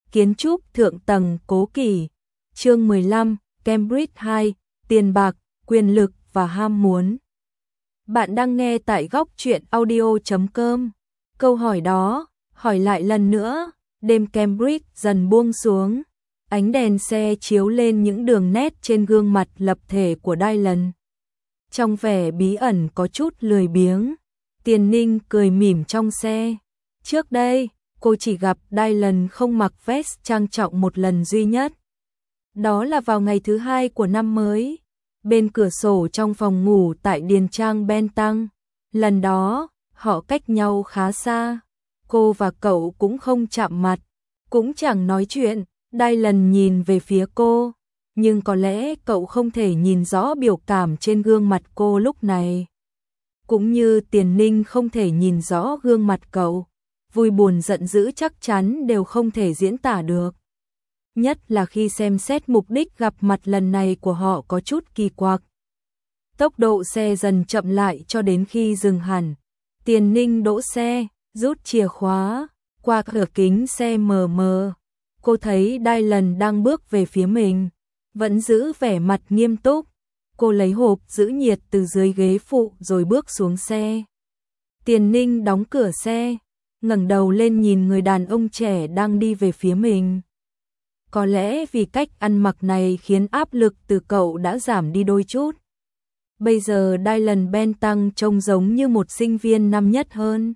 kiến trúc thượng tầng cố kỳ. Chương 15, Cambridge 2, tiền bạc, quyền lực và ham muốn. Bạn đang nghe tại góc truyện audio.com. Câu hỏi đó, hỏi lại lần nữa, đêm Cambridge dần buông xuống. Ánh đèn xe chiếu lên những đường nét trên gương mặt lập thể của Dylan. Trong vẻ bí ẩn có chút lười biếng, Tiền Ninh cười mỉm trong xe. Trước đây, cô chỉ gặp Dylan không mặc vest trang trọng một lần duy nhất. Đó là vào ngày thứ 2 của năm mới, bên cửa sổ trong phòng ngủ tại Điền Trang Bentang. Lần đó, họ cách nhau khá xa. Cô và cậu cũng không chạm mặt, cũng chẳng nói chuyện. Dylan nhìn về phía cô, nhưng có lẽ cậu không thể nhìn rõ biểu cảm trên gương mặt cô lúc này. Cũng như Tiền Ninh không thể nhìn rõ gương mặt cậu, vui buồn giận dữ chắc chắn đều không thể diễn tả được. Nhất là khi xem xét mục đích gặp mặt lần này của họ có chút kỳ quặc. Tốc độ xe dần chậm lại cho đến khi dừng hẳn. Tiền Ninh đỗ xe, rút chìa khóa, qua cửa kính xe mờ mờ. Cô thấy Dylan đang bước về phía mình, vẫn giữ vẻ mặt nghiêm túc. Cô lấy hộp giữ nhiệt từ dưới ghế phụ rồi bước xuống xe. Tiền Ninh đóng cửa xe, ngẩng đầu lên nhìn người đàn ông trẻ đang đi về phía mình. Có lẽ vì cách ăn mặc này khiến áp lực từ cậu đã giảm đi đôi chút. Bây giờ Dylan Bentang trông giống như một sinh viên năm nhất hơn.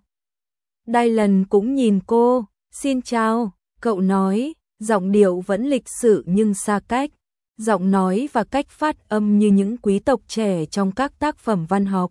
Dylan cũng nhìn cô, xin chào, cậu nói, giọng điệu vẫn lịch sự nhưng xa cách. Giọng nói và cách phát âm như những quý tộc trẻ trong các tác phẩm văn học.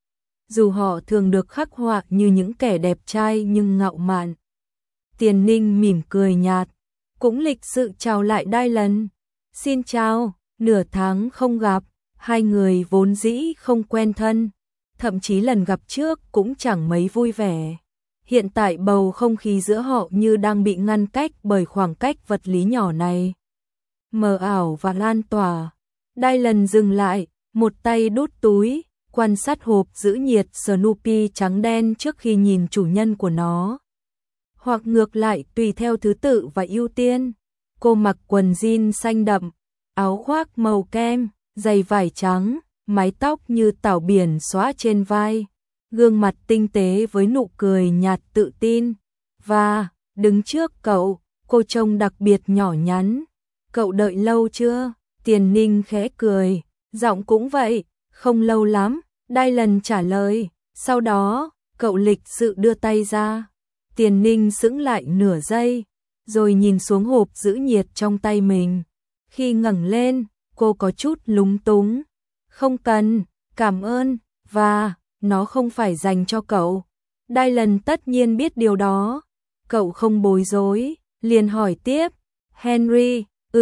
Dù họ thường được khắc họa như những kẻ đẹp trai nhưng ngạo mạn. Tiền Ninh mỉm cười nhạt, cũng lịch sự chào lại Dylan. Xin chào, nửa tháng không gặp, hai người vốn dĩ không quen thân, thậm chí lần gặp trước cũng chẳng mấy vui vẻ. Hiện tại bầu không khí giữa họ như đang bị ngăn cách bởi khoảng cách vật lý nhỏ này. Mờ ảo và lan tỏa. Dylan dừng lại, một tay đút túi, quan sát hộp giữ nhiệt Snoopy trắng đen trước khi nhìn chủ nhân của nó. Hoặc ngược lại tùy theo thứ tự và ưu tiên. Cô mặc quần jean xanh đậm, áo khoác màu kem, giày vải trắng, mái tóc như tảo biển xõa trên vai. Gương mặt tinh tế với nụ cười nhạt tự tin. Và, đứng trước cậu, cô trông đặc biệt nhỏ nhắn. Cậu đợi lâu chưa? Tiền Ninh khẽ cười, giọng cũng vậy, không lâu lắm, Dylan trả lời. Sau đó, cậu lịch sự đưa tay ra. Tiền Ninh sững lại nửa giây, rồi nhìn xuống hộp giữ nhiệt trong tay mình. Khi ngẩng lên, cô có chút lúng túng. Không cần, cảm ơn, và nó không phải dành cho cậu. Dylan tất nhiên biết điều đó. Cậu không bối rối, liền hỏi tiếp. Henry,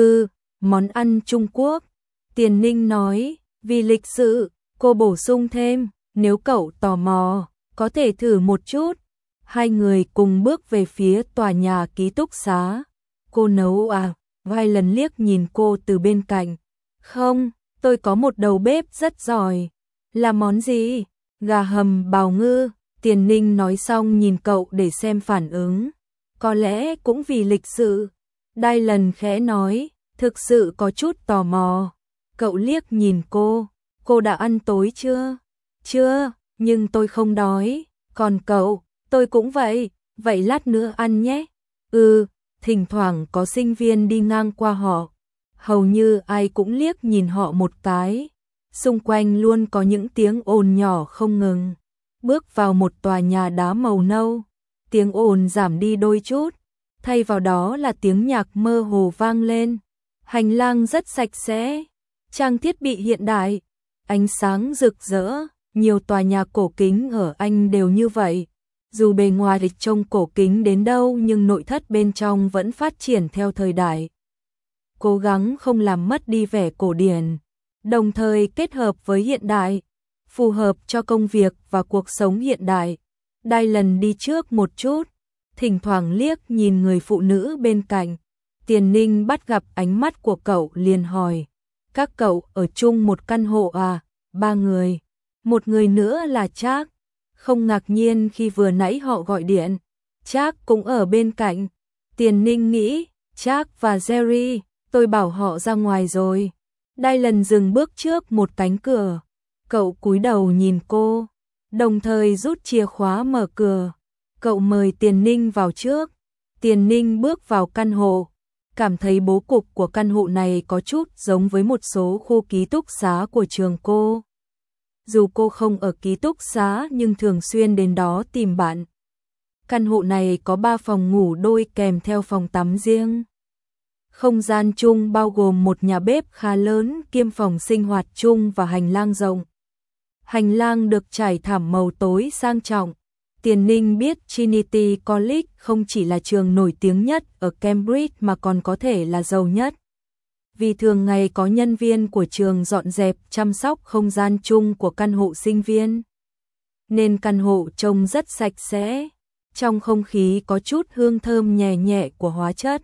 món ăn Trung Quốc. Tiền Ninh nói, vì lịch sự, cô bổ sung thêm, nếu cậu tò mò, có thể thử một chút. Hai người cùng bước về phía tòa nhà ký túc xá. Cô nấu à? Vài lần liếc nhìn cô từ bên cạnh. Không, tôi có một đầu bếp rất giỏi. Là món gì? Gà hầm bào ngư. Tiền Ninh nói xong nhìn cậu để xem phản ứng. Có lẽ cũng vì lịch sự. Dylan khẽ nói, thực sự có chút tò mò. Cậu liếc nhìn cô đã ăn tối chưa? Chưa, nhưng tôi không đói. Còn cậu, tôi cũng vậy, vậy lát nữa ăn nhé. Thỉnh thoảng có sinh viên đi ngang qua họ. Hầu như ai cũng liếc nhìn họ một cái. Xung quanh luôn có những tiếng ồn nhỏ không ngừng. Bước vào một tòa nhà đá màu nâu, tiếng ồn giảm đi đôi chút. Thay vào đó là tiếng nhạc mơ hồ vang lên. Hành lang rất sạch sẽ, trang thiết bị hiện đại, ánh sáng rực rỡ. Nhiều tòa nhà cổ kính ở Anh đều như vậy. Dù bề ngoài trông cổ kính đến đâu nhưng nội thất bên trong vẫn phát triển theo thời đại. Cố gắng không làm mất đi vẻ cổ điển, đồng thời kết hợp với hiện đại, phù hợp cho công việc và cuộc sống hiện đại. Dylan đi trước một chút, thỉnh thoảng liếc nhìn người phụ nữ bên cạnh. Tiền Ninh bắt gặp ánh mắt của cậu liền hỏi, các cậu ở chung một căn hộ à? 3 người, một người nữa là Trác. Không ngạc nhiên khi vừa nãy họ gọi điện, Trác cũng ở bên cạnh. Tiền Ninh nghĩ, Jack và Jerry, tôi bảo họ ra ngoài rồi. Dylan dừng bước trước một cánh cửa. Cậu cúi đầu nhìn cô, đồng thời rút chìa khóa mở cửa. Cậu mời Tiền Ninh vào trước. Tiền Ninh bước vào căn hộ, cảm thấy bố cục của căn hộ này có chút giống với một số khu ký túc xá của trường cô. Dù cô không ở ký túc xá nhưng thường xuyên đến đó tìm bạn. Căn hộ này có 3 phòng ngủ đôi kèm theo phòng tắm riêng. Không gian chung bao gồm một nhà bếp khá lớn kiêm phòng sinh hoạt chung và hành lang rộng. Hành lang được trải thảm màu tối sang trọng. Tiền Ninh biết Trinity College không chỉ là trường nổi tiếng nhất ở Cambridge mà còn có thể là giàu nhất. Vì thường ngày có nhân viên của trường dọn dẹp chăm sóc không gian chung của căn hộ sinh viên. Nên căn hộ trông rất sạch sẽ, trong không khí có chút hương thơm nhẹ nhẹ của hóa chất.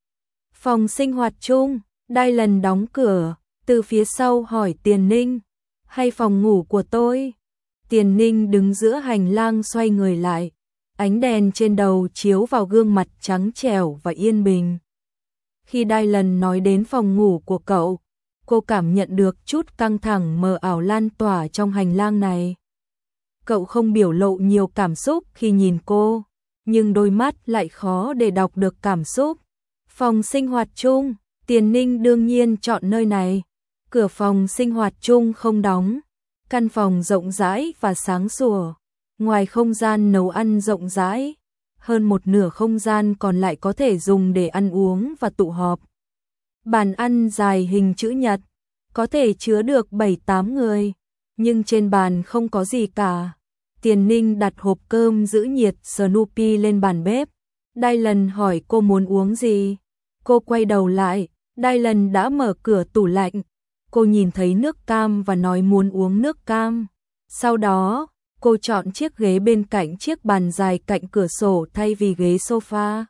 Phòng sinh hoạt chung, Dylan đóng cửa, từ phía sau hỏi Tiền Ninh, hay phòng ngủ của tôi? Tiền Ninh đứng giữa hành lang xoay người lại, ánh đèn trên đầu chiếu vào gương mặt trắng trẻo và yên bình. Khi Dylan nói đến phòng ngủ của cậu, cô cảm nhận được chút căng thẳng mờ ảo lan tỏa trong hành lang này. Cậu không biểu lộ nhiều cảm xúc khi nhìn cô, nhưng đôi mắt lại khó để đọc được cảm xúc. Phòng sinh hoạt chung, Tiền Ninh đương nhiên chọn nơi này. Cửa phòng sinh hoạt chung không đóng. Căn phòng rộng rãi và sáng sủa. Ngoài không gian nấu ăn rộng rãi, hơn một nửa không gian còn lại có thể dùng để ăn uống và tụ họp. Bàn ăn dài hình chữ nhật, có thể chứa được 7-8 người, nhưng trên bàn không có gì cả. Tiền Ninh đặt hộp cơm giữ nhiệt Snoopy lên bàn bếp. Dylan hỏi cô muốn uống gì. Cô quay đầu lại, Dylan đã mở cửa tủ lạnh. Cô nhìn thấy nước cam và nói muốn uống nước cam. Sau đó, cô chọn chiếc ghế bên cạnh chiếc bàn dài cạnh cửa sổ thay vì ghế sofa.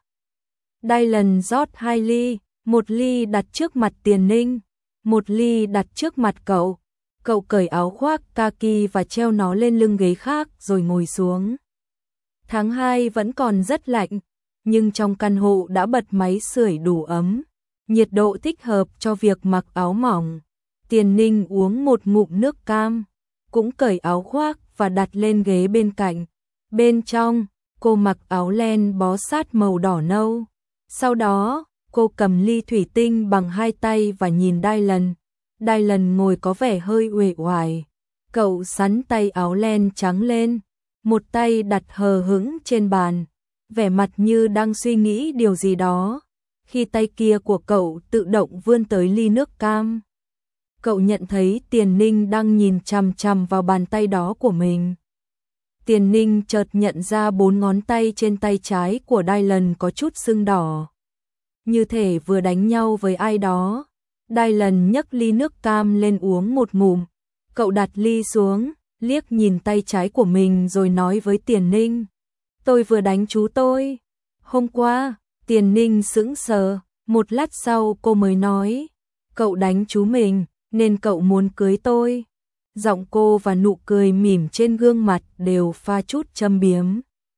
Dylan rót 2 ly, một ly đặt trước mặt Tiền Ninh, một ly đặt trước mặt cậu. Cậu cởi áo khoác kaki và treo nó lên lưng ghế khác rồi ngồi xuống. Tháng 2 vẫn còn rất lạnh, nhưng trong căn hộ đã bật máy sưởi đủ ấm, nhiệt độ thích hợp cho việc mặc áo mỏng. Tiền Ninh uống một ngụm nước cam, cũng cởi áo khoác và đặt lên ghế bên cạnh. Bên trong, cô mặc áo len bó sát màu đỏ nâu. Sau đó, cô cầm ly thủy tinh bằng 2 tay và nhìn Dylan. Dylan ngồi có vẻ hơi uể oải. Cậu xắn tay áo len trắng lên, một tay đặt hờ hững trên bàn, vẻ mặt như đang suy nghĩ điều gì đó. Khi tay kia của cậu tự động vươn tới ly nước cam, cậu nhận thấy Tiền Ninh đang nhìn chằm chằm vào bàn tay đó của mình. Tiền Ninh chợt nhận ra 4 ngón tay trên tay trái của Dylan có chút sưng đỏ, như thể vừa đánh nhau với ai đó. Dylan nhấc ly nước cam lên uống một ngụm. Cậu đặt ly xuống, liếc nhìn tay trái của mình rồi nói với Tiền Ninh, tôi vừa đánh chú tôi. Hôm qua, Tiền Ninh sững sờ, một lát sau cô mới nói, cậu đánh chú mình, nên cậu muốn cưới tôi. Giọng cô và nụ cười mỉm trên gương mặt đều pha chút châm biếm.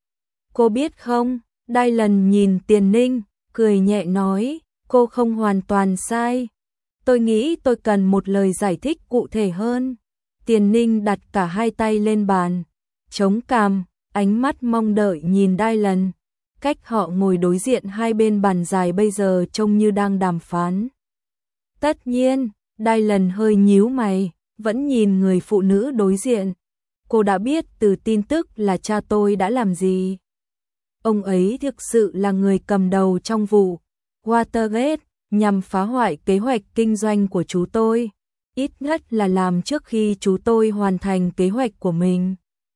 Cô biết không, Dylan nhìn Tiền Ninh, cười nhẹ nói, cô không hoàn toàn sai. Tôi nghĩ tôi cần một lời giải thích cụ thể hơn. Tiền Ninh đặt cả 2 tay lên bàn, chống cằm, ánh mắt mong đợi nhìn Dylan. Cách họ ngồi đối diện hai bên bàn dài bây giờ trông như đang đàm phán. Tất nhiên, Dylan hơi nhíu mày, vẫn nhìn người phụ nữ đối diện. Cô đã biết từ tin tức là cha tôi đã làm gì. Ông ấy thực sự là người cầm đầu trong vụ Watergate, nhằm phá hoại kế hoạch kinh doanh của chú tôi, ít nhất là làm trước khi chú tôi hoàn thành kế hoạch của mình.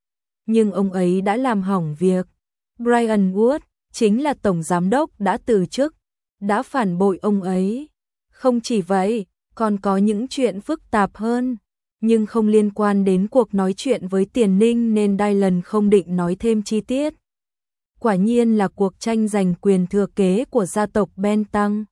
Nhưng ông ấy đã làm hỏng việc. Brian Wood, chính là tổng giám đốc đã từ chức, đã phản bội ông ấy. Không chỉ vậy, còn có những chuyện phức tạp hơn, nhưng không liên quan đến cuộc nói chuyện với Tiền Ninh nên Dylan không định nói thêm chi tiết. Quả nhiên là cuộc tranh giành quyền thừa kế của gia tộc Bentang.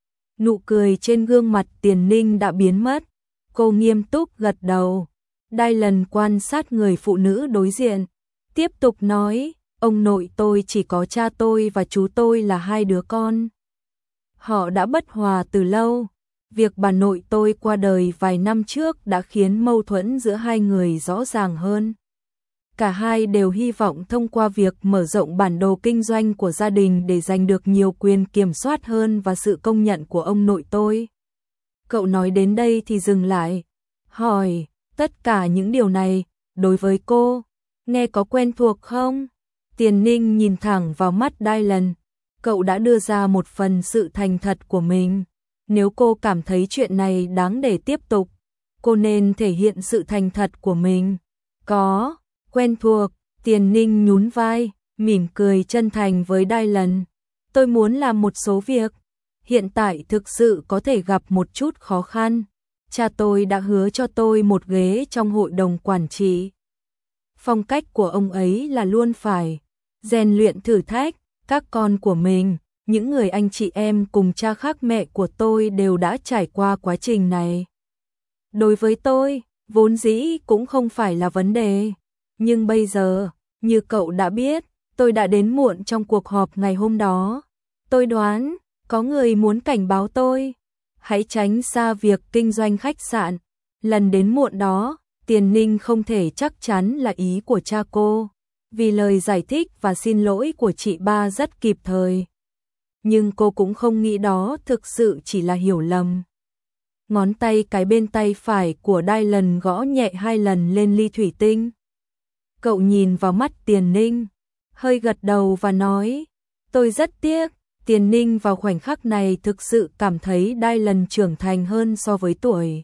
Nụ cười trên gương mặt Tiền Ninh đã biến mất. Cô nghiêm túc gật đầu. Dylan quan sát người phụ nữ đối diện, tiếp tục nói, ông nội tôi chỉ có cha tôi và chú tôi là 2 đứa con. Họ đã bất hòa từ lâu. Việc bà nội tôi qua đời vài năm trước đã khiến mâu thuẫn giữa hai người rõ ràng hơn. Cả hai đều hy vọng thông qua việc mở rộng bản đồ kinh doanh của gia đình để giành được nhiều quyền kiểm soát hơn và sự công nhận của ông nội tôi. Cậu nói đến đây thì dừng lại, hỏi, tất cả những điều này, đối với cô, nghe có quen thuộc không? Tiền Ninh nhìn thẳng vào mắt Dylan, cậu đã đưa ra một phần sự thành thật của mình. Nếu cô cảm thấy chuyện này đáng để tiếp tục, cô nên thể hiện sự thành thật của mình. Có, quen thuộc, Tiền Ninh nhún vai, mỉm cười chân thành với Dylan. Tôi muốn làm một số việc. Hiện tại thực sự có thể gặp một chút khó khăn. Cha tôi đã hứa cho tôi một ghế trong hội đồng quản trị. Phong cách của ông ấy là luôn phải rèn luyện thử thách các con của mình. Những người anh chị em cùng cha khác mẹ của tôi đều đã trải qua quá trình này. Đối với tôi, vốn dĩ cũng không phải là vấn đề. Nhưng bây giờ, như cậu đã biết, tôi đã đến muộn trong cuộc họp ngày hôm đó. Tôi đoán, có người muốn cảnh báo tôi. Hãy tránh xa việc kinh doanh khách sạn. Lần đến muộn đó, Tiền Ninh không thể chắc chắn là ý của cha cô. Vì lời giải thích và xin lỗi của chị ba rất kịp thời. Nhưng cô cũng không nghĩ đó thực sự chỉ là hiểu lầm. Ngón tay cái bên tay phải của Dylan gõ nhẹ 2 lần lên ly thủy tinh. Cậu nhìn vào mắt Tiền Ninh, hơi gật đầu và nói, tôi rất tiếc. Tiền Ninh vào khoảnh khắc này thực sự cảm thấy Dylan trưởng thành hơn so với tuổi.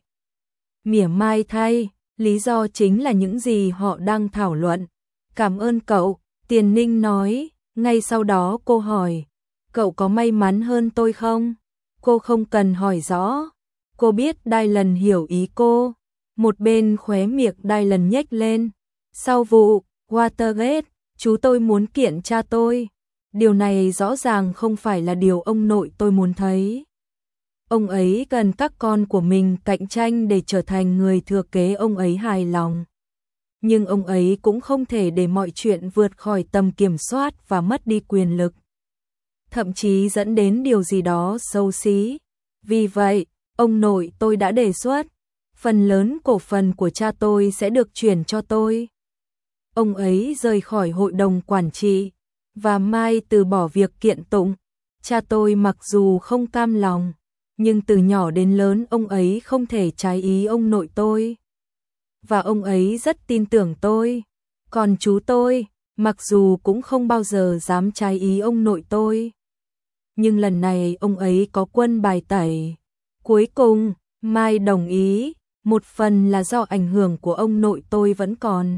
Mỉa mai thay, lý do chính là những gì họ đang thảo luận. Cảm ơn cậu, Tiền Ninh nói. Ngay sau đó cô hỏi, cậu có may mắn hơn tôi không? Cô không cần hỏi rõ. Cô biết Dylan hiểu ý cô. Một bên khóe miệng Dylan nhếch lên. Sau vụ Watergate, chú tôi muốn kiện cha tôi. Điều này rõ ràng không phải là điều ông nội tôi muốn thấy. Ông ấy cần các con của mình cạnh tranh để trở thành người thừa kế ông ấy hài lòng. Nhưng ông ấy cũng không thể để mọi chuyện vượt khỏi tầm kiểm soát và mất đi quyền lực. Thậm chí dẫn đến điều gì đó xấu xí. Vì vậy, ông nội tôi đã đề xuất, phần lớn cổ phần của cha tôi sẽ được chuyển cho tôi. Ông ấy rời khỏi hội đồng quản trị, và Mai từ bỏ việc kiện tụng. Cha tôi mặc dù không cam lòng, nhưng từ nhỏ đến lớn ông ấy không thể trái ý ông nội tôi. Và ông ấy rất tin tưởng tôi. Còn chú tôi, mặc dù cũng không bao giờ dám trái ý ông nội tôi. Nhưng lần này ông ấy có quân bài tẩy. Cuối cùng, Mai đồng ý, một phần là do ảnh hưởng của ông nội tôi vẫn còn.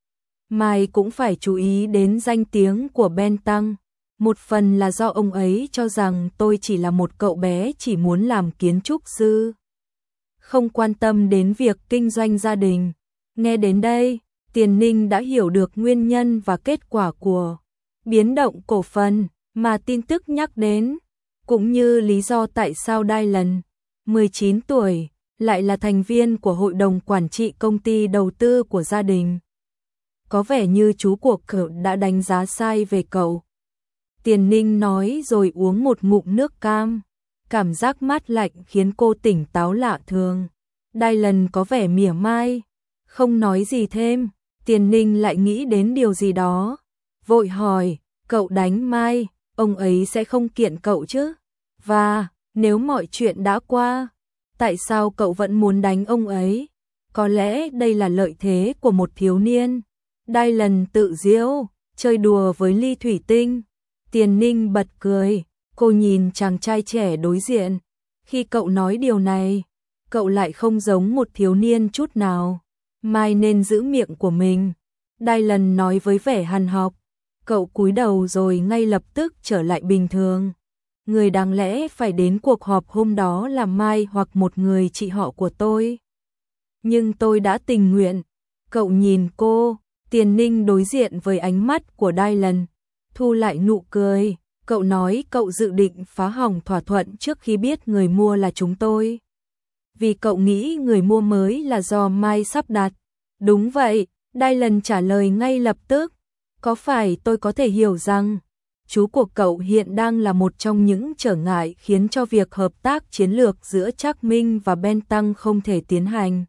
Mai cũng phải chú ý đến danh tiếng của Ben Tăng. Một phần là do ông ấy cho rằng tôi chỉ là một cậu bé chỉ muốn làm kiến trúc sư, không quan tâm đến việc kinh doanh gia đình. Nghe đến đây, Tiền Ninh đã hiểu được nguyên nhân và kết quả của biến động cổ phần mà tin tức nhắc đến, cũng như lý do tại sao Dylan, 19 tuổi, lại là thành viên của hội đồng quản trị công ty đầu tư của gia đình. Có vẻ như chú của cậu đã đánh giá sai về cậu. Tiền Ninh nói rồi uống một ngụm nước cam. Cảm giác mát lạnh khiến cô tỉnh táo lạ thường. Dylan có vẻ mỉa mai, không nói gì thêm. Tiền Ninh lại nghĩ đến điều gì đó, vội hỏi, cậu đánh Mai, ông ấy sẽ không kiện cậu chứ? Và, nếu mọi chuyện đã qua, tại sao cậu vẫn muốn đánh ông ấy? Có lẽ đây là lợi thế của một thiếu niên. Dylan tự giễu, chơi đùa với ly thủy tinh. Tiền Ninh bật cười, cô nhìn chàng trai trẻ đối diện. Khi cậu nói điều này, cậu lại không giống một thiếu niên chút nào. Mai nên giữ miệng của mình. Dylan nói với vẻ hằn học. Cậu cúi đầu rồi ngay lập tức trở lại bình thường. Người đáng lẽ phải đến cuộc họp hôm đó là Mai hoặc một người chị họ của tôi. Nhưng tôi đã tình nguyện. Cậu nhìn cô. Tiền Ninh đối diện với ánh mắt của Dylan, thu lại nụ cười. Cậu nói cậu dự định phá hỏng thỏa thuận trước khi biết người mua là chúng tôi. Vì cậu nghĩ người mua mới là do Mai sắp đặt. Đúng vậy, Dylan trả lời ngay lập tức. Có phải tôi có thể hiểu rằng chú của cậu hiện đang là một trong những trở ngại khiến cho việc hợp tác chiến lược giữa Trác Minh và Bentang không thể tiến hành.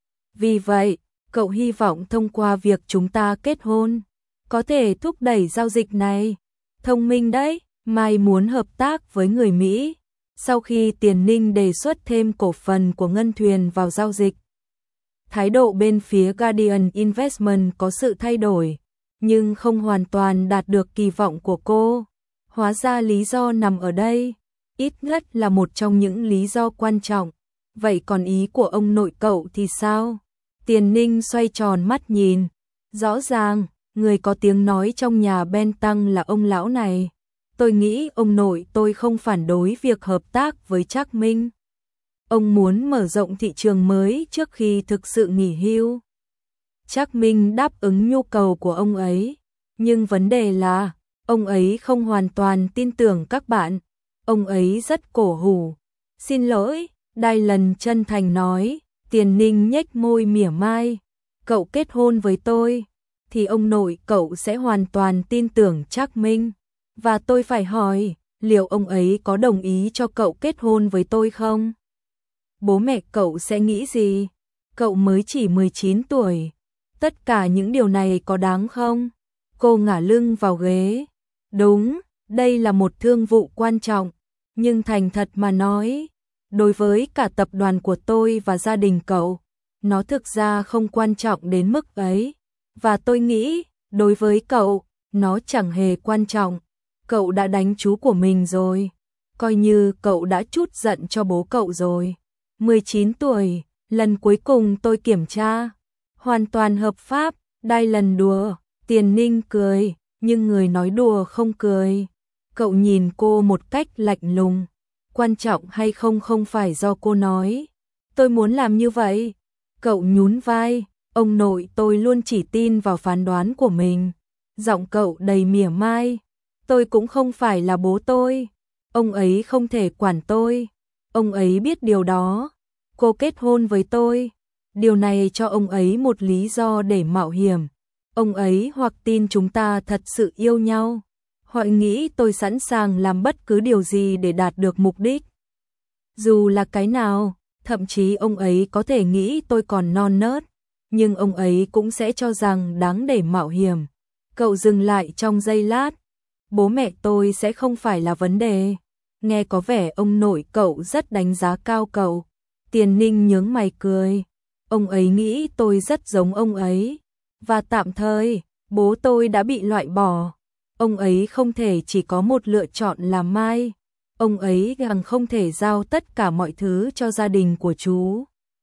Vì vậy, cậu hy vọng thông qua việc chúng ta kết hôn, có thể thúc đẩy giao dịch này. Thông minh đấy, Mai muốn hợp tác với người Mỹ. Sau khi Tiền Ninh đề xuất thêm cổ phần của Ngân Thuyền vào giao dịch, thái độ bên phía Guardian Investment có sự thay đổi, nhưng không hoàn toàn đạt được kỳ vọng của cô. Hóa ra lý do nằm ở đây, ít nhất là một trong những lý do quan trọng. Vậy còn ý của ông nội cậu thì sao? Tiền Ninh xoay tròn mắt nhìn. Rõ ràng, người có tiếng nói trong nhà Bentang là ông lão này. Tôi nghĩ ông nội tôi không phản đối việc hợp tác với Trác Minh. Ông muốn mở rộng thị trường mới trước khi thực sự nghỉ hưu. Trác Minh đáp ứng nhu cầu của ông ấy, nhưng vấn đề là ông ấy không hoàn toàn tin tưởng các bạn. Ông ấy rất cổ hủ. Xin lỗi, Dylan chân thành nói. Tiền Ninh nhếch môi mỉa mai. Cậu kết hôn với tôi, thì ông nội cậu sẽ hoàn toàn tin tưởng Trác Minh. Và tôi phải hỏi, liệu ông ấy có đồng ý cho cậu kết hôn với tôi không? Bố mẹ cậu sẽ nghĩ gì? Cậu mới chỉ 19 tuổi. Tất cả những điều này có đáng không? Cô ngả lưng vào ghế. Đúng, đây là một thương vụ quan trọng. Nhưng thành thật mà nói, đối với cả tập đoàn của tôi và gia đình cậu, nó thực ra không quan trọng đến mức ấy. Và tôi nghĩ, đối với cậu, nó chẳng hề quan trọng. Cậu đã đánh chú của mình rồi. Coi như cậu đã trút giận cho bố cậu rồi. 19 tuổi, lần cuối cùng tôi kiểm tra. Hoàn toàn hợp pháp, Dylan đùa. Tiền Ninh cười, nhưng người nói đùa không cười. Cậu nhìn cô một cách lạnh lùng. Quan trọng hay không không phải do cô nói. Tôi muốn làm như vậy. Cậu nhún vai, ông nội tôi luôn chỉ tin vào phán đoán của mình. Giọng cậu đầy mỉa mai. Tôi cũng không phải là bố tôi. Ông ấy không thể quản tôi. Ông ấy biết điều đó. Cô kết hôn với tôi. Điều này cho ông ấy một lý do để mạo hiểm. Ông ấy hoặc tin chúng ta thật sự yêu nhau, hoặc nghĩ tôi sẵn sàng làm bất cứ điều gì để đạt được mục đích. Dù là cái nào, thậm chí ông ấy có thể nghĩ tôi còn non nớt, nhưng ông ấy cũng sẽ cho rằng đáng để mạo hiểm. Cậu dừng lại trong giây lát. Bố mẹ tôi sẽ không phải là vấn đề. Nghe có vẻ ông nội cậu rất đánh giá cao cậu. Tiền Ninh nhướng mày cười. Ông ấy nghĩ tôi rất giống ông ấy. Và tạm thời, bố tôi đã bị loại bỏ. Ông ấy không thể chỉ có một lựa chọn là Mai. Ông ấy càng không thể giao tất cả mọi thứ cho gia đình của chú.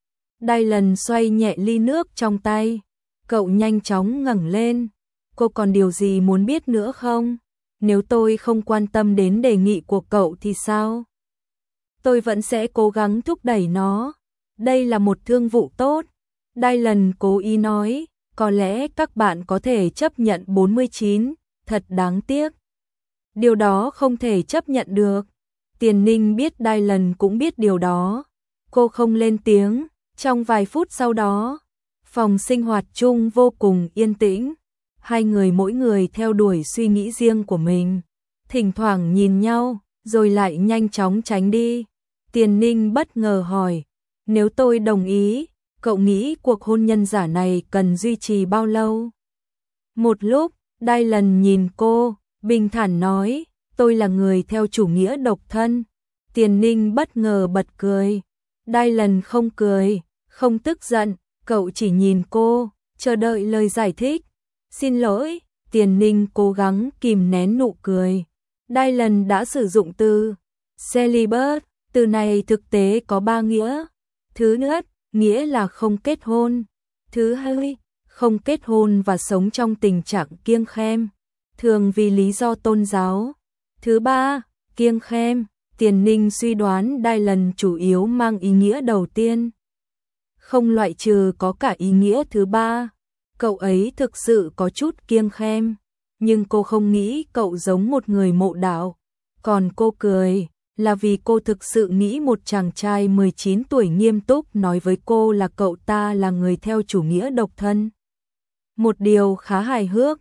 Dylan xoay nhẹ ly nước trong tay. Cậu nhanh chóng ngẩng lên. Cô còn điều gì muốn biết nữa không? Nếu tôi không quan tâm đến đề nghị của cậu thì sao? Tôi vẫn sẽ cố gắng thúc đẩy nó. Đây là một thương vụ tốt. Dylan cố ý nói, có lẽ các bạn có thể chấp nhận 49, thật đáng tiếc. Điều đó không thể chấp nhận được. Tiền Ninh biết Dylan cũng biết điều đó. Cô không lên tiếng. Trong vài phút sau đó, phòng sinh hoạt chung vô cùng yên tĩnh. Hai người mỗi người theo đuổi suy nghĩ riêng của mình. Thỉnh thoảng nhìn nhau, rồi lại nhanh chóng tránh đi. Tiền Ninh bất ngờ hỏi, nếu tôi đồng ý, cậu nghĩ cuộc hôn nhân giả này cần duy trì bao lâu? Một lúc, Dylan nhìn cô, bình thản nói, tôi là người theo chủ nghĩa độc thân. Tiền Ninh bất ngờ bật cười. Dylan không cười, không tức giận, cậu chỉ nhìn cô, chờ đợi lời giải thích. Xin lỗi, Tiền Ninh cố gắng kìm nén nụ cười. Dylan đã sử dụng từ celibate, từ này thực tế có 3 nghĩa. Thứ nhất, nghĩa là không kết hôn. Thứ hai, không kết hôn và sống trong tình trạng kiêng khem, thường vì lý do tôn giáo. Thứ ba, kiêng khem, Tiền Ninh suy đoán Dylan chủ yếu mang ý nghĩa đầu tiên. Không loại trừ có cả ý nghĩa thứ ba. Cậu ấy thực sự có chút kiêng khem, nhưng cô không nghĩ cậu giống một người mộ đạo. Còn cô cười, là vì cô thực sự nghĩ một chàng trai 19 tuổi nghiêm túc nói với cô là cậu ta là người theo chủ nghĩa độc thân. Một điều khá hài hước,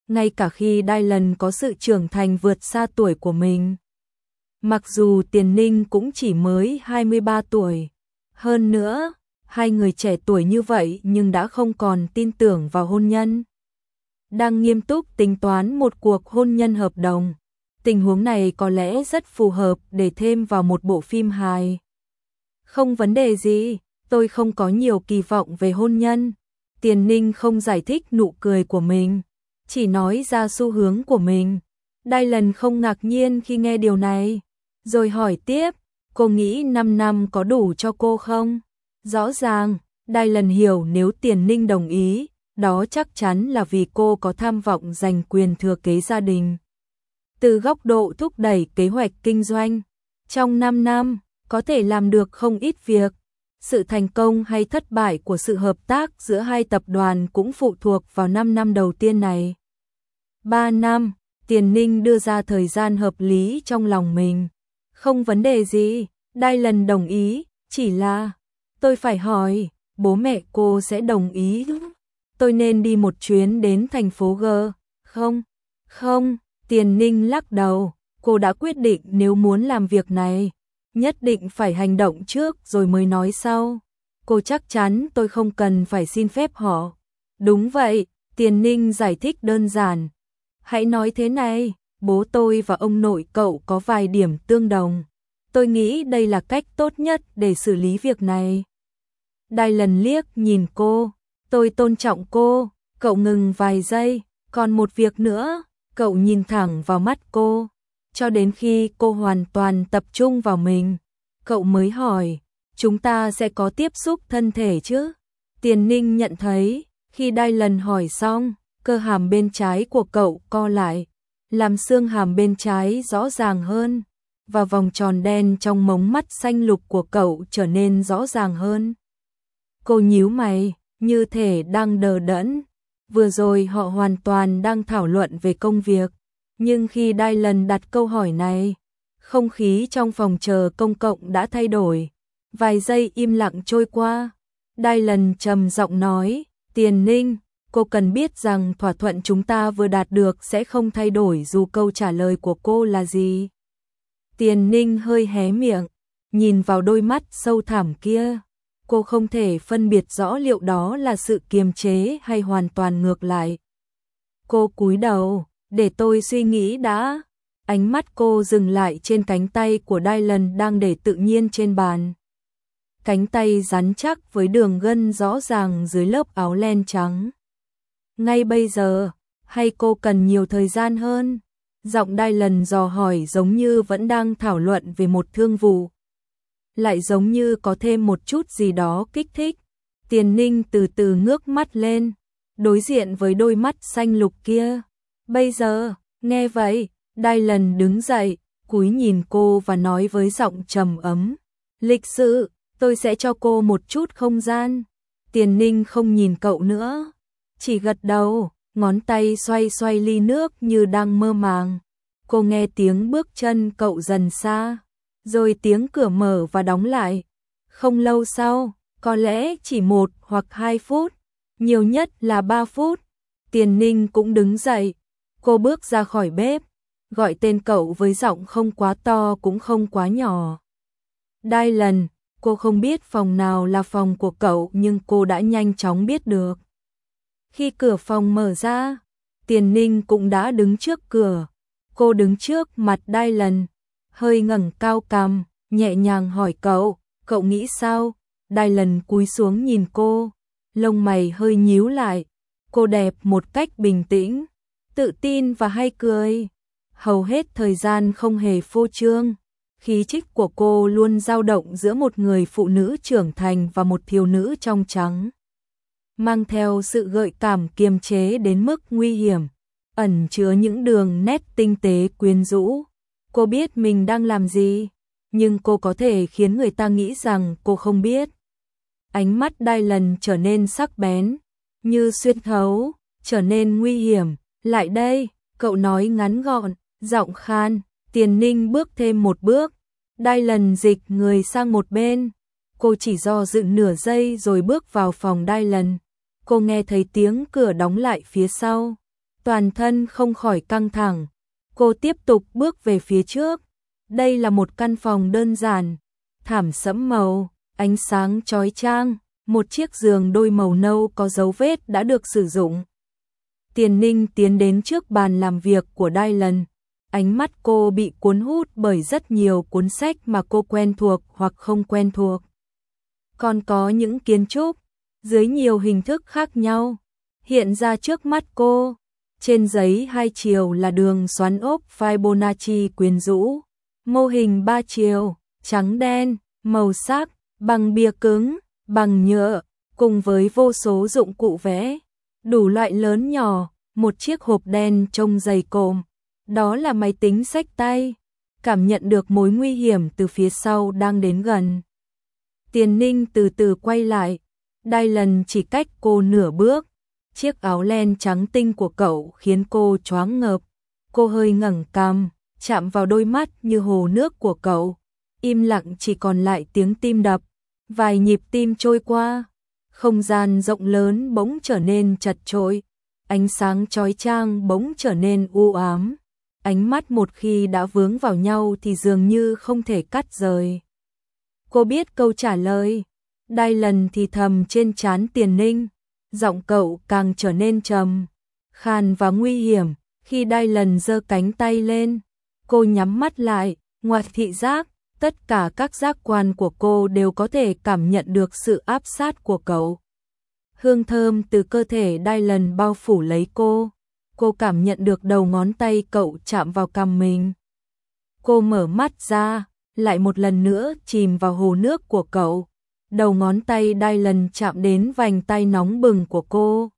ngay cả khi Dylan có sự trưởng thành vượt xa tuổi của mình. Mặc dù Tiền Ninh cũng chỉ mới 23 tuổi. Hơn nữa, hai người trẻ tuổi như vậy nhưng đã không còn tin tưởng vào hôn nhân. Đang nghiêm túc tính toán một cuộc hôn nhân hợp đồng. Tình huống này có lẽ rất phù hợp để thêm vào một bộ phim hài. Không vấn đề gì, tôi không có nhiều kỳ vọng về hôn nhân. Tiền Ninh không giải thích nụ cười của mình, chỉ nói ra xu hướng của mình. Dylan không ngạc nhiên khi nghe điều này, rồi hỏi tiếp, cô nghĩ 5 năm có đủ cho cô không? Rõ ràng, Dylan hiểu nếu Tiền Ninh đồng ý, đó chắc chắn là vì cô có tham vọng giành quyền thừa kế gia đình. Từ góc độ thúc đẩy kế hoạch kinh doanh, trong 5 năm, có thể làm được không ít việc. Sự thành công hay thất bại của sự hợp tác giữa hai tập đoàn cũng phụ thuộc vào 5 năm đầu tiên này. 3 năm, Tiền Ninh đưa ra thời gian hợp lý trong lòng mình. Không vấn đề gì, Dylan đồng ý, chỉ là tôi phải hỏi, bố mẹ cô sẽ đồng ý? Tôi nên đi một chuyến đến thành phố G, không? Không, Tiền Ninh lắc đầu, cô đã quyết định nếu muốn làm việc này, nhất định phải hành động trước rồi mới nói sau. Cô chắc chắn tôi không cần phải xin phép họ. Đúng vậy, Tiền Ninh giải thích đơn giản. Hãy nói thế này, bố tôi và ông nội cậu có vài điểm tương đồng. Tôi nghĩ đây là cách tốt nhất để xử lý việc này. Dylan liếc nhìn cô, tôi tôn trọng cô, cậu ngừng vài giây, còn một việc nữa, cậu nhìn thẳng vào mắt cô. Cho đến khi cô hoàn toàn tập trung vào mình, cậu mới hỏi, chúng ta sẽ có tiếp xúc thân thể chứ? Tiền Ninh nhận thấy, khi Dylan hỏi xong, cơ hàm bên trái của cậu co lại, làm xương hàm bên trái rõ ràng hơn, và vòng tròn đen trong mống mắt xanh lục của cậu trở nên rõ ràng hơn. Cô nhíu mày, như thể đang đờ đẫn. Vừa rồi họ hoàn toàn đang thảo luận về công việc, nhưng khi Dylan đặt câu hỏi này, không khí trong phòng chờ công cộng đã thay đổi. Vài giây im lặng trôi qua, Dylan trầm giọng nói, Tiền Ninh, cô cần biết rằng thỏa thuận chúng ta vừa đạt được sẽ không thay đổi dù câu trả lời của cô là gì. Tiền Ninh hơi hé miệng, nhìn vào đôi mắt sâu thẳm kia. Cô không thể phân biệt rõ liệu đó là sự kiềm chế hay hoàn toàn ngược lại. Cô cúi đầu, để tôi suy nghĩ đã. Ánh mắt cô dừng lại trên cánh tay của Dylan đang để tự nhiên trên bàn. Cánh tay rắn chắc với đường gân rõ ràng dưới lớp áo len trắng. Ngay bây giờ, hay cô cần nhiều thời gian hơn? Giọng Dylan dò hỏi giống như vẫn đang thảo luận về một thương vụ. Lại giống như có thêm một chút gì đó kích thích. Tiền Ninh từ từ ngước mắt lên, đối diện với đôi mắt xanh lục kia. Bây giờ, nghe vậy, Dylan đứng dậy, cúi nhìn cô và nói với giọng trầm ấm. Lịch sự, tôi sẽ cho cô một chút không gian. Tiền Ninh không nhìn cậu nữa, chỉ gật đầu, ngón tay xoay xoay ly nước như đang mơ màng. Cô nghe tiếng bước chân cậu dần xa, rồi tiếng cửa mở và đóng lại. Không lâu sau, có lẽ chỉ 1 hoặc 2 phút, nhiều nhất là 3 phút, Tiền Ninh cũng đứng dậy. Cô bước ra khỏi bếp, gọi tên cậu với giọng không quá to cũng không quá nhỏ. Dylan, cô không biết phòng nào là phòng của cậu nhưng cô đã nhanh chóng biết được. Khi cửa phòng mở ra, Tiền Ninh cũng đã đứng trước cửa. Cô đứng trước mặt Dylan, hơi ngẩng cao cằm, nhẹ nhàng hỏi cậu nghĩ sao? Dylan cúi xuống nhìn cô, lông mày hơi nhíu lại. Cô đẹp một cách bình tĩnh, tự tin và hay cười. Hầu hết thời gian không hề phô trương. Khí chất của cô luôn dao động giữa một người phụ nữ trưởng thành và một thiếu nữ trong trắng, mang theo sự gợi cảm kiềm chế đến mức nguy hiểm, ẩn chứa những đường nét tinh tế quyến rũ. Cô biết mình đang làm gì, nhưng cô có thể khiến người ta nghĩ rằng cô không biết. Ánh mắt Dylan trở nên sắc bén, như xuyên thấu, trở nên nguy hiểm. Lại đây, cậu nói ngắn gọn, giọng khan. Tiền Ninh bước thêm một bước. Dylan dịch người sang một bên. Cô chỉ do dự nửa giây rồi bước vào phòng Dylan. Cô nghe thấy tiếng cửa đóng lại phía sau. Toàn thân không khỏi căng thẳng, cô tiếp tục bước về phía trước. Đây là một căn phòng đơn giản, thảm sẫm màu, ánh sáng chói chang, một chiếc giường đôi màu nâu có dấu vết đã được sử dụng. Tiền Ninh tiến đến trước bàn làm việc của Dylan. Ánh mắt cô bị cuốn hút bởi rất nhiều cuốn sách mà cô quen thuộc hoặc không quen thuộc. Còn có những kiến trúc, dưới nhiều hình thức khác nhau, hiện ra trước mắt cô. Trên giấy 2 chiều là đường xoắn ốc Fibonacci quyến rũ, mô hình 3 chiều, trắng đen, màu sắc, bằng bìa cứng, bằng nhựa, cùng với vô số dụng cụ vẽ, đủ loại lớn nhỏ, một chiếc hộp đen trông dày cộm. Đó là máy tính xách tay, cảm nhận được mối nguy hiểm từ phía sau đang đến gần. Tiền Ninh từ từ quay lại, Dylan chỉ cách cô nửa bước. Chiếc áo len trắng tinh của cậu khiến cô choáng ngợp. Cô hơi ngẩng cằm, chạm vào đôi mắt như hồ nước của cậu. Im lặng chỉ còn lại tiếng tim đập, vài nhịp tim trôi qua. Không gian rộng lớn bỗng trở nên chật chội, ánh sáng chói chang bỗng trở nên u ám. Ánh mắt một khi đã vướng vào nhau thì dường như không thể cắt rời. Cô biết câu trả lời. Dylan thì thầm trên trán Tiền Ninh. Giọng cậu càng trở nên trầm, khàn và nguy hiểm. Khi Dylan giơ cánh tay lên, cô nhắm mắt lại, ngoặt thị giác. Tất cả các giác quan của cô đều có thể cảm nhận được sự áp sát của cậu. Hương thơm từ cơ thể Dylan bao phủ lấy cô. Cô cảm nhận được đầu ngón tay cậu chạm vào cằm mình. Cô mở mắt ra, lại một lần nữa chìm vào hồ nước của cậu. Đầu ngón tay Dylan chạm đến vành tay nóng bừng của cô,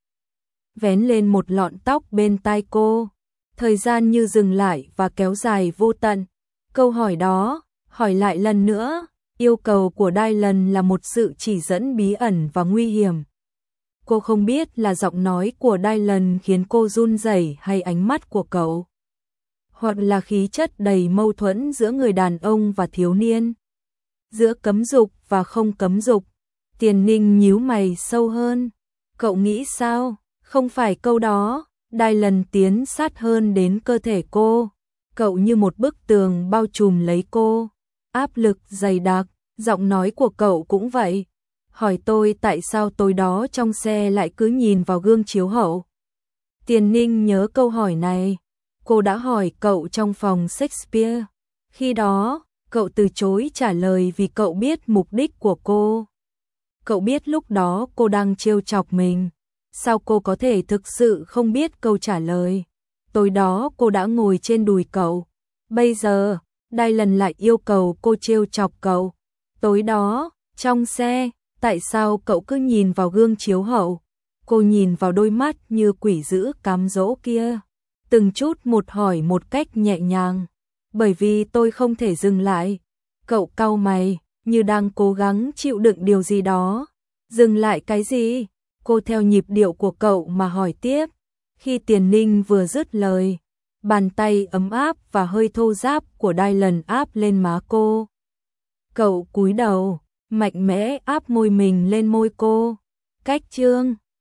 vén lên một lọn tóc bên tai cô. Thời gian như dừng lại và kéo dài vô tận. Câu hỏi đó, hỏi lại lần nữa. Yêu cầu của Dylan là một sự chỉ dẫn bí ẩn và nguy hiểm. Cô không biết là giọng nói của Dylan khiến cô run rẩy hay ánh mắt của cậu, hoặc là khí chất đầy mâu thuẫn giữa người đàn ông và thiếu niên, giữa cấm dục và không cấm dục. Tiền Ninh nhíu mày sâu hơn. Cậu nghĩ sao? Không phải câu đó. Dylan tiến sát hơn đến cơ thể cô. Cậu như một bức tường bao trùm lấy cô. Áp lực dày đặc. Giọng nói của cậu cũng vậy. Hỏi tôi tại sao tối đó trong xe lại cứ nhìn vào gương chiếu hậu. Tiền Ninh nhớ câu hỏi này. Cô đã hỏi cậu trong phòng Shakespeare. Khi đó, cậu từ chối trả lời vì cậu biết mục đích của cô. Cậu biết lúc đó cô đang trêu chọc mình. Sao cô có thể thực sự không biết câu trả lời? Tối đó cô đã ngồi trên đùi cậu. Bây giờ, Dylan lại yêu cầu cô trêu chọc cậu. Tối đó, trong xe, tại sao cậu cứ nhìn vào gương chiếu hậu? Cô nhìn vào đôi mắt như quỷ dữ cám dỗ kia. Từng chút một hỏi một cách nhẹ nhàng. Bởi vì tôi không thể dừng lại. Cậu cau mày, như đang cố gắng chịu đựng điều gì đó. Dừng lại cái gì? Cô theo nhịp điệu của cậu mà hỏi tiếp. Khi Tiền Ninh vừa dứt lời, bàn tay ấm áp và hơi thô ráp của Dylan áp lên má cô. Cậu cúi đầu, mạnh mẽ áp môi mình lên môi cô. Cách chương